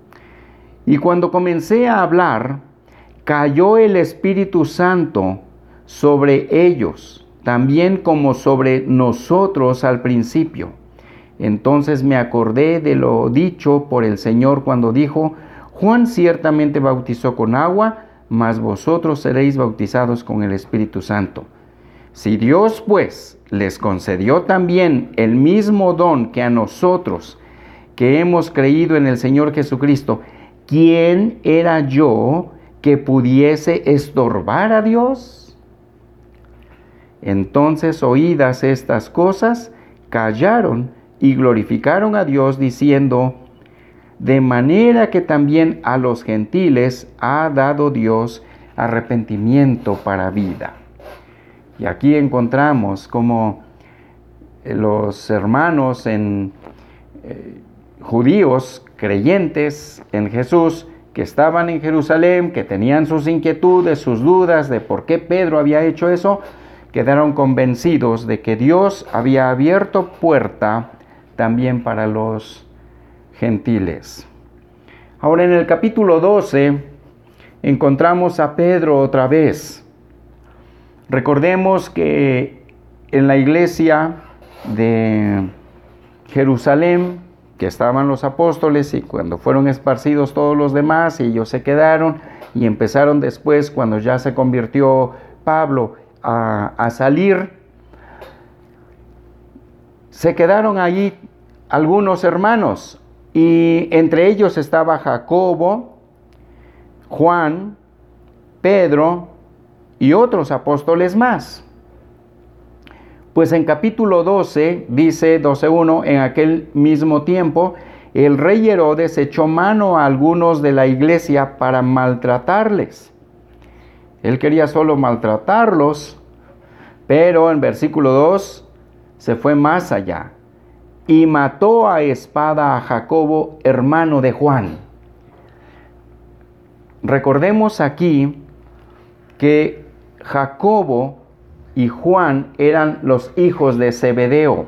Y cuando comencé a hablar, cayó el Espíritu Santo sobre ellos, también como sobre nosotros al principio. Entonces me acordé de lo dicho por el Señor cuando dijo, Juan ciertamente bautizó con agua, mas vosotros seréis bautizados con el Espíritu Santo. Si Dios, pues, les concedió también el mismo don que a nosotros, que hemos creído en el Señor Jesucristo, ¿quién era yo que pudiese estorbar a Dios? Entonces, oídas estas cosas, callaron y glorificaron a Dios, diciendo: de manera que también a los gentiles ha dado Dios arrepentimiento para vida. Y aquí encontramos como los hermanos en eh, judíos creyentes en Jesús, que estaban en Jerusalén, que tenían sus inquietudes, sus dudas de por qué Pedro había hecho eso, quedaron convencidos de que Dios había abierto puerta también para los gentiles. Ahora, en el capítulo doce encontramos a Pedro otra vez. Recordemos que en la iglesia de Jerusalén, que estaban los apóstoles, y cuando fueron esparcidos todos los demás, y ellos se quedaron, y empezaron después, cuando ya se convirtió Pablo, a, a salir, se quedaron allí algunos hermanos, y entre ellos estaba Jacobo, Juan, Pedro y otros apóstoles más. Pues en capítulo doce, dice doce uno, en aquel mismo tiempo, el rey Herodes echó mano a algunos de la iglesia para maltratarles. Él quería solo maltratarlos, pero en versículo dos se fue más allá y mató a espada a Jacobo, hermano de Juan. Recordemos aquí que Jacobo y Juan eran los hijos de Zebedeo,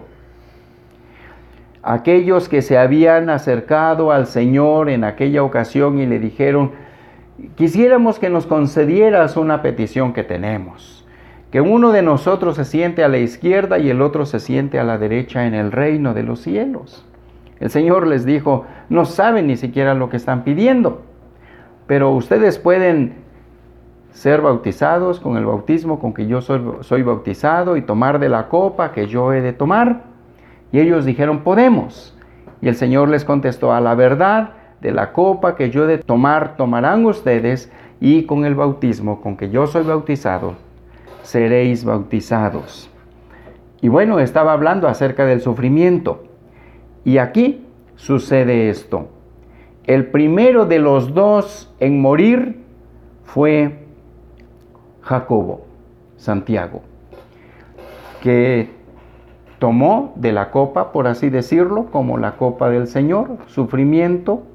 aquellos que se habían acercado al Señor en aquella ocasión y le dijeron: quisiéramos que nos concedieras una petición que tenemos, que uno de nosotros se siente a la izquierda y el otro se siente a la derecha en el reino de los cielos. El Señor les dijo: no saben ni siquiera lo que están pidiendo, pero ustedes pueden ser bautizados con el bautismo con que yo soy, soy bautizado y tomar de la copa que yo he de tomar. Y ellos dijeron: podemos. Y el Señor les contestó: a la verdad, de la copa que yo he de tomar, tomarán ustedes, y con el bautismo con que yo soy bautizado, seréis bautizados. Y bueno, estaba hablando acerca del sufrimiento. Y aquí sucede esto. El primero de los dos en morir fue Jacobo, Santiago, que tomó de la copa, por así decirlo, como la copa del Señor, sufrimiento,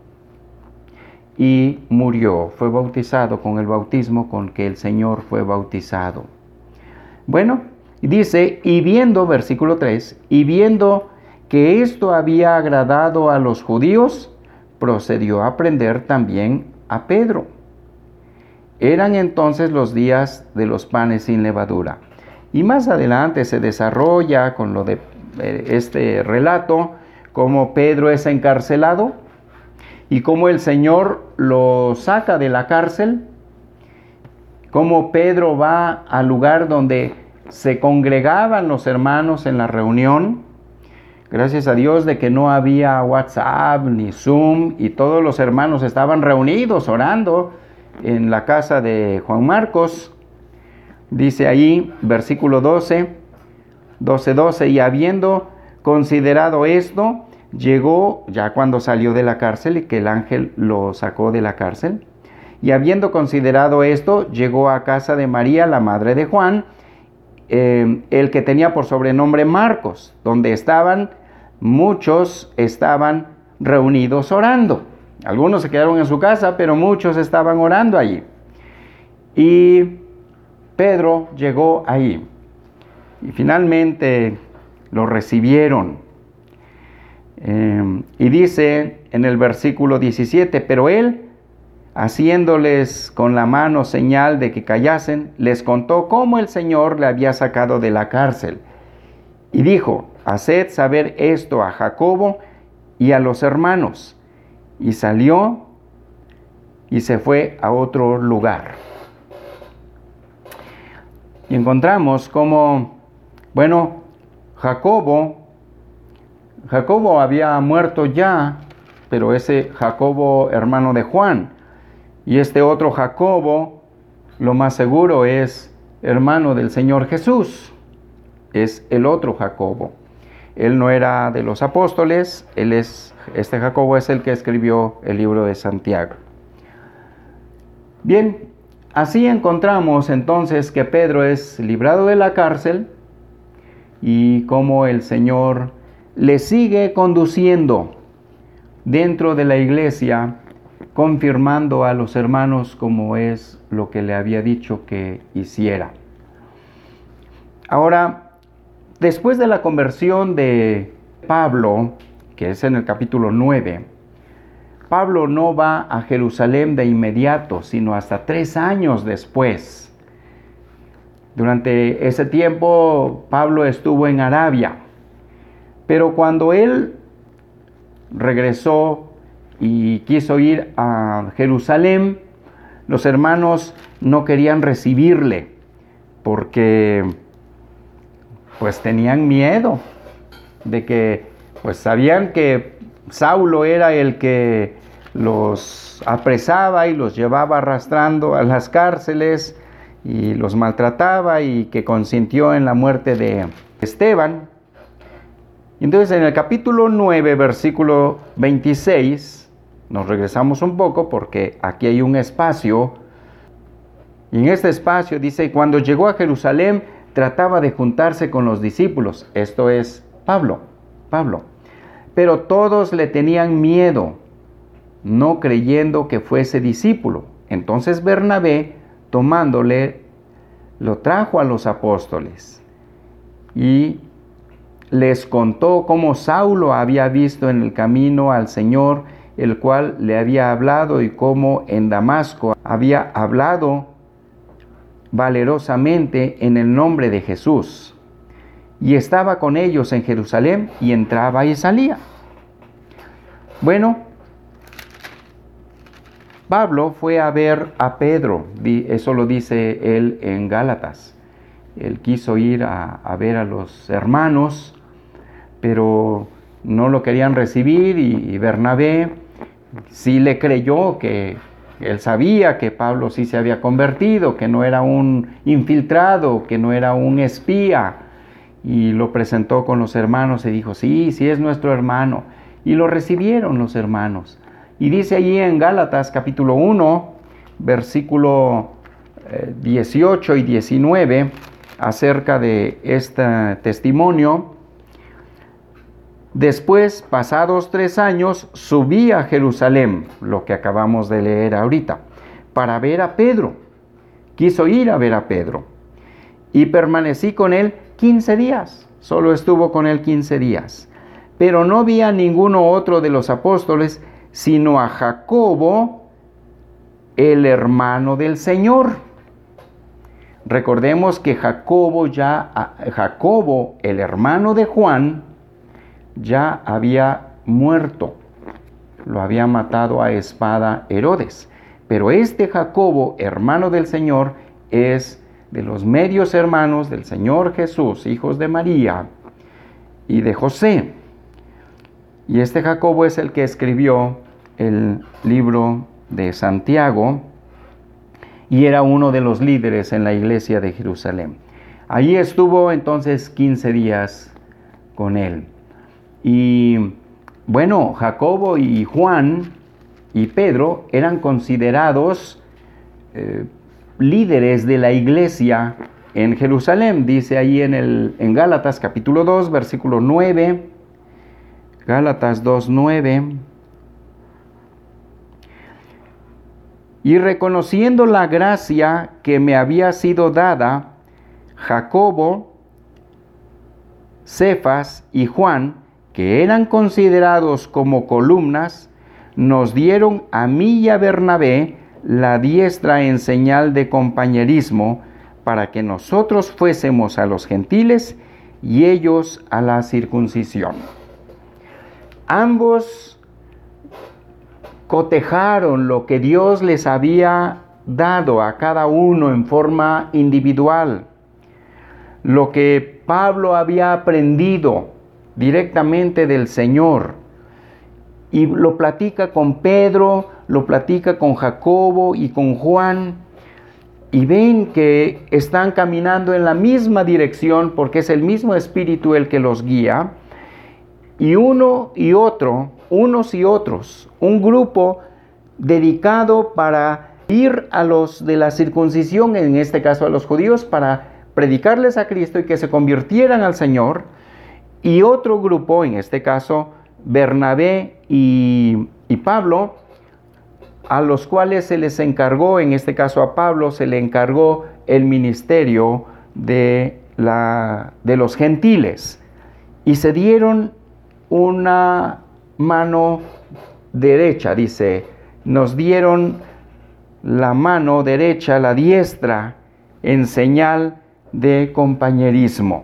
y murió, fue bautizado con el bautismo con que el Señor fue bautizado. Bueno, dice, y viendo, versículo tres, y viendo que esto había agradado a los judíos, procedió a prender también a Pedro. Eran entonces los días de los panes sin levadura. Y más adelante se desarrolla con lo de eh, este relato, cómo Pedro es encarcelado y cómo el Señor lo saca de la cárcel, cómo Pedro va al lugar donde se congregaban los hermanos en la reunión. Gracias a Dios de que no había WhatsApp ni Zoom y todos los hermanos estaban reunidos orando en la casa de Juan Marcos. Dice ahí, versículo doce, doce, doce, y habiendo considerado esto, llegó, ya cuando salió de la cárcel y que el ángel lo sacó de la cárcel, y habiendo considerado esto, llegó a casa de María, la madre de Juan, eh, el que tenía por sobrenombre Marcos, donde estaban, muchos estaban reunidos orando. Algunos se quedaron en su casa, pero muchos estaban orando allí. Y Pedro llegó ahí. Y finalmente lo recibieron. Eh, y dice en el versículo diecisiete, pero él, haciéndoles con la mano señal de que callasen, les contó cómo el Señor le había sacado de la cárcel. Y dijo: haced saber esto a Jacobo y a los hermanos. Y salió y se fue a otro lugar. Y encontramos como, bueno, Jacobo, Jacobo había muerto ya, pero ese Jacobo hermano de Juan, y este otro Jacobo, lo más seguro es hermano del Señor Jesús, es el otro Jacobo. Él no era de los apóstoles, él es, este Jacobo es el que escribió el libro de Santiago. Bien, así encontramos entonces que Pedro es librado de la cárcel y cómo el Señor le sigue conduciendo dentro de la iglesia, confirmando a los hermanos como es lo que le había dicho que hiciera. Ahora, después de la conversión de Pablo, que es en el capítulo nueve, Pablo no va a Jerusalén de inmediato, sino hasta tres años después. Durante ese tiempo, Pablo estuvo en Arabia, pero cuando él regresó y quiso ir a Jerusalén, los hermanos no querían recibirle, porque pues tenían miedo de que, pues sabían que Saulo era el que los apresaba y los llevaba arrastrando a las cárceles y los maltrataba y que consintió en la muerte de Esteban. Y entonces en el capítulo nueve, versículo veintiséis, nos regresamos un poco porque aquí hay un espacio, y en este espacio dice, cuando llegó a Jerusalén, trataba de juntarse con los discípulos, esto es Pablo, Pablo, pero todos le tenían miedo, no creyendo que fuese discípulo. Entonces Bernabé, tomándole, lo trajo a los apóstoles y les contó cómo Saulo había visto en el camino al Señor, el cual le había hablado, y cómo en Damasco había hablado valerosamente en el nombre de Jesús. Y estaba con ellos en Jerusalén y entraba y salía. Bueno, Pablo fue a ver a Pedro, eso lo dice él en Gálatas. Él quiso ir a, a ver a los hermanos, pero no lo querían recibir, y, y Bernabé sí le creyó, que él sabía que Pablo sí se había convertido, que no era un infiltrado, que no era un espía, y lo presentó con los hermanos y dijo, sí, sí es nuestro hermano, y lo recibieron los hermanos. Y dice allí en Gálatas capítulo uno, versículo eh, dieciocho y diecinueve, acerca de este testimonio: después, pasados tres años, subí a Jerusalén, lo que acabamos de leer ahorita, para ver a Pedro. Quiso ir a ver a Pedro. Y permanecí con él quince días. Solo estuvo con él quince días. Pero no vi a ninguno otro de los apóstoles, sino a Jacobo, el hermano del Señor. Recordemos que Jacobo ya, Jacobo, el hermano de Juan, ya había muerto, lo había matado a espada Herodes. Pero este Jacobo, hermano del Señor, es de los medios hermanos del Señor Jesús, hijos de María y de José. Y este Jacobo es el que escribió el libro de Santiago y era uno de los líderes en la iglesia de Jerusalén. Allí estuvo entonces quince días con él. Y bueno, Jacobo y Juan y Pedro eran considerados eh, líderes de la iglesia en Jerusalén. Dice ahí en, el, en Gálatas capítulo dos, versículo nueve, Gálatas dos, nueve. Y reconociendo la gracia que me había sido dada, Jacobo, Cefas y Juan, que eran considerados como columnas, nos dieron a mí y a Bernabé la diestra en señal de compañerismo, para que nosotros fuésemos a los gentiles y ellos a la circuncisión. Ambos cotejaron lo que Dios les había dado a cada uno en forma individual. lo que Pablo había aprendido directamente del Señor. Y lo platica con Pedro, lo platica con Jacobo y con Juan. Y ven que están caminando en la misma dirección porque es el mismo Espíritu el que los guía. Y uno y otro, unos y otros, un grupo dedicado para ir a los de la circuncisión, en este caso a los judíos, para predicarles a Cristo y que se convirtieran al Señor. Y otro grupo, en este caso Bernabé y, y Pablo, a los cuales se les encargó, en este caso a Pablo, se le encargó el ministerio de, la, de los gentiles. Y se dieron una mano derecha, dice, nos dieron la mano derecha, la diestra, en señal de compañerismo.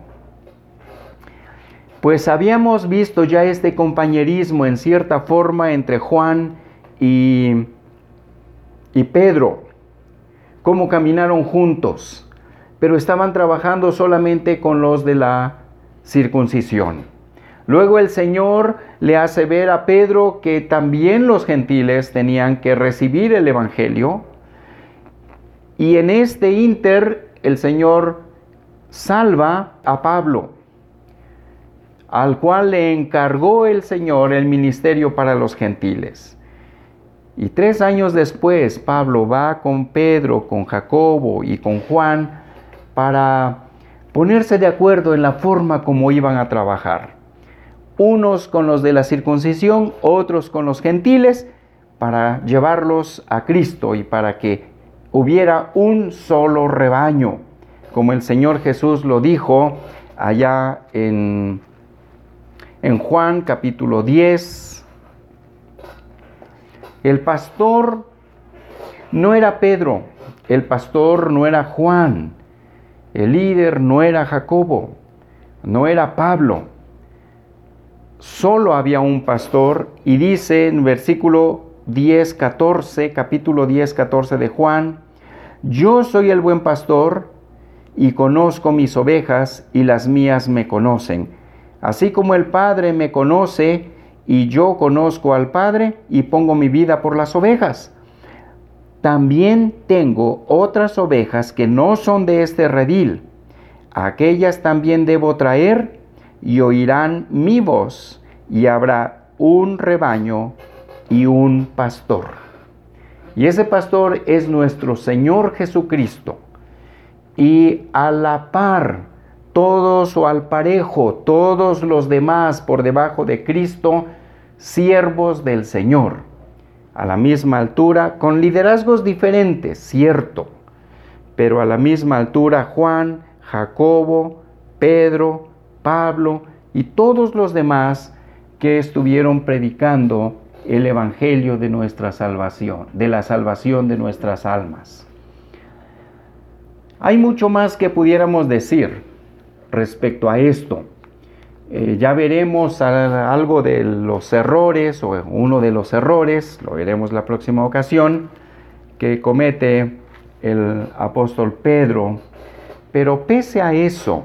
Pues habíamos visto ya este compañerismo en cierta forma entre Juan y, y Pedro, cómo caminaron juntos, pero estaban trabajando solamente con los de la circuncisión. Luego el Señor le hace ver a Pedro que también los gentiles tenían que recibir el Evangelio, y en este ínter el Señor salva a Pablo, al cual le encargó el Señor el ministerio para los gentiles. Y tres años después, Pablo va con Pedro, con Jacobo y con Juan para ponerse de acuerdo en la forma como iban a trabajar. Unos con los de la circuncisión, otros con los gentiles, para llevarlos a Cristo y para que hubiera un solo rebaño, como el Señor Jesús lo dijo allá en En Juan capítulo diez, el pastor no era Pedro, el pastor no era Juan, el líder no era Jacobo, no era Pablo. Solo había un pastor, y dice en versículo diez, catorce, capítulo diez, catorce de Juan: yo soy el buen pastor y conozco mis ovejas y las mías me conocen. Así como el Padre me conoce y yo conozco al Padre y pongo mi vida por las ovejas. También tengo otras ovejas que no son de este redil. Aquellas también debo traer y oirán mi voz, y habrá un rebaño y un pastor. Y ese pastor es nuestro Señor Jesucristo. Y a la par, todos o al parejo, todos los demás por debajo de Cristo, siervos del Señor, a la misma altura, con liderazgos diferentes, cierto, pero a la misma altura Juan, Jacobo, Pedro, Pablo y todos los demás que estuvieron predicando el evangelio de nuestra salvación, de la salvación de nuestras almas. Hay mucho más que pudiéramos decir respecto a esto. Eh, ya veremos a, algo de los errores, o uno de los errores, lo veremos la próxima ocasión, que comete el apóstol Pedro. Pero pese a eso,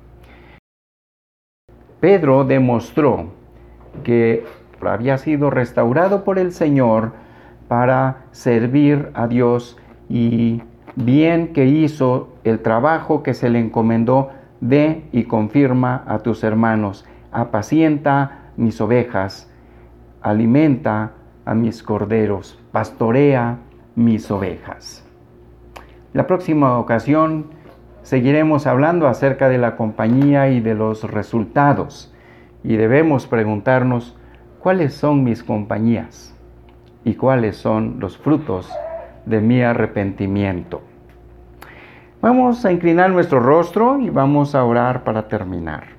Pedro demostró que había sido restaurado por el Señor para servir a Dios, y bien que hizo el trabajo que se le encomendó: ve y confirma a tus hermanos, apacienta mis ovejas, alimenta a mis corderos, pastorea mis ovejas. La próxima ocasión seguiremos hablando acerca de la compañía y de los resultados, y debemos preguntarnos: ¿cuáles son mis compañías? ¿Y cuáles son los frutos de mi arrepentimiento? Vamos a inclinar nuestro rostro y vamos a orar para terminar.